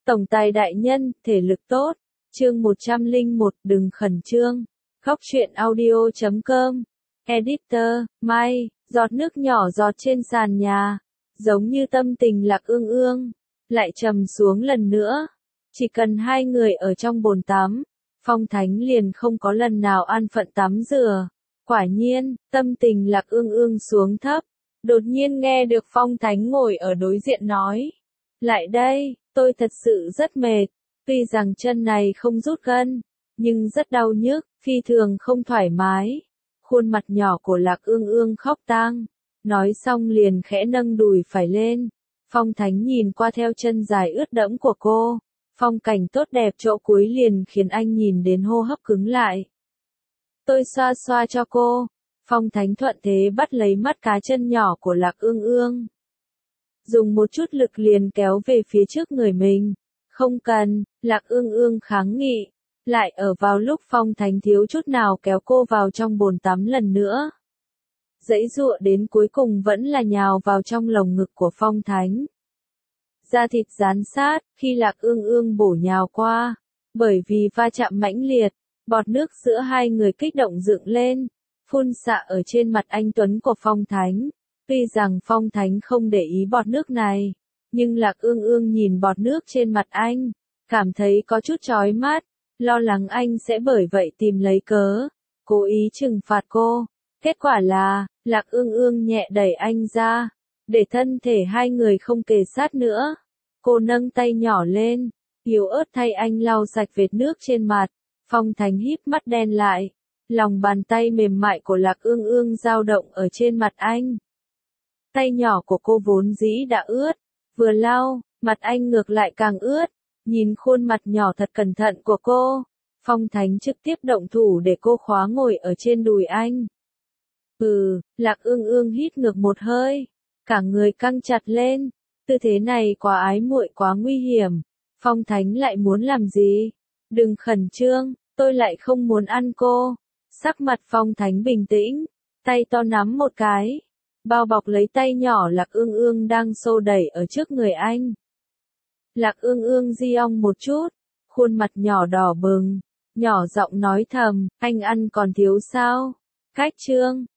Tổng tài đại nhân, thể lực tốt. Chương 101, đừng khẩn trương. Góc truyện audio.com. Editor, Mai, giọt nước nhỏ giọt trên sàn nhà. Giống như tâm tình Lạc Ương Ương. Lại trầm xuống lần nữa. Chỉ cần hai người ở trong bồn tắm, Phong Thánh liền không có lần nào an phận tắm rửa. Quả nhiên, tâm tình Lạc Ương Ương xuống thấp. Đột nhiên nghe được Phong Thánh ngồi ở đối diện nói. Lại đây, tôi thật sự rất mệt. Tuy rằng chân này không rút gân, nhưng rất đau nhức, phi thường không thoải mái. Khuôn mặt nhỏ của Lạc Ương Ương khóc tang. Nói xong liền khẽ nâng đùi phải lên. Phong Thánh nhìn qua theo chân dài ướt đẫm của cô. Phong cảnh tốt đẹp chỗ cuối liền khiến anh nhìn đến hô hấp cứng lại. Tôi xoa xoa cho cô. Phong Thánh thuận thế bắt lấy mắt cá chân nhỏ của Lạc Ương Ương. Dùng một chút lực liền kéo về phía trước người mình. Không cần, Lạc Ương Ương kháng nghị. Lại ở vào lúc Phong Thánh thiếu chút nào kéo cô vào trong bồn tắm lần nữa. Giãy giụa đến cuối cùng vẫn là nhào vào trong lồng ngực của Phong Thánh. Da thịt dán sát, khi Lạc Ương Ương bổ nhào qua. Bởi vì va chạm mãnh liệt, bọt nước giữa hai người kích động dựng lên, phun xạ ở trên mặt anh tuấn của Phong Thánh. Tuy rằng Phong Thánh không để ý bọt nước này, nhưng Lạc Ương Ương nhìn bọt nước trên mặt anh, cảm thấy có chút chói mắt, lo lắng anh sẽ bởi vậy tìm lấy cớ, cố ý trừng phạt cô. Kết quả là, Lạc Ương Ương nhẹ đẩy anh ra, để thân thể hai người không kề sát nữa. Cô nâng tay nhỏ lên, yếu ớt thay anh lau sạch vệt nước trên mặt. Phong Thánh híp mắt đen lại, lòng bàn tay mềm mại của Lạc Ương Ương dao động ở trên mặt anh. Tay nhỏ của cô vốn dĩ đã ướt, vừa lau, mặt anh ngược lại càng ướt. Nhìn khuôn mặt nhỏ thật cẩn thận của cô, Phong Thánh trực tiếp động thủ để cô khóa ngồi ở trên đùi anh. Lạc Ương Ương hít ngược một hơi, cả người căng chặt lên. Tư thế này quá ái muội, quá nguy hiểm. Phong Thánh lại muốn làm gì? Đừng khẩn trương, tôi lại không muốn ăn cô. Sắc mặt Phong Thánh bình tĩnh, tay to nắm một cái, bao bọc lấy tay nhỏ Lạc Ương Ương đang xô đẩy ở trước người anh. Lạc Ương Ương di ong một chút, khuôn mặt nhỏ đỏ bừng, nhỏ giọng nói thầm, anh ăn còn thiếu sao? Cách chương